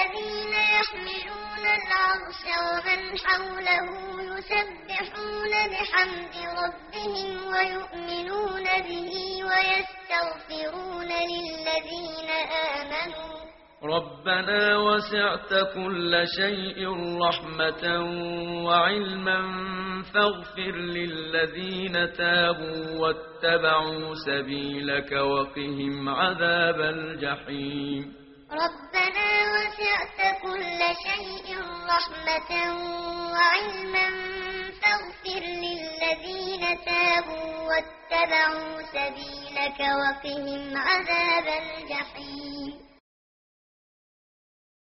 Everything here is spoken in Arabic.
الذين يحملون العرش ومن حوله يسبحون بحمد ربهم ويؤمنون به ويستغفرون للذين آمنوا ربنا وسعت كل شيء رحمة وعلما فاغفر للذين تابوا واتبعوا سبيلك وقهم عذاب الجحيم ربنا وسعت كل شيء رحمة وعلما فاغفر للذين تابوا واتبعوا سبيلك وقهم عذاب الجحيم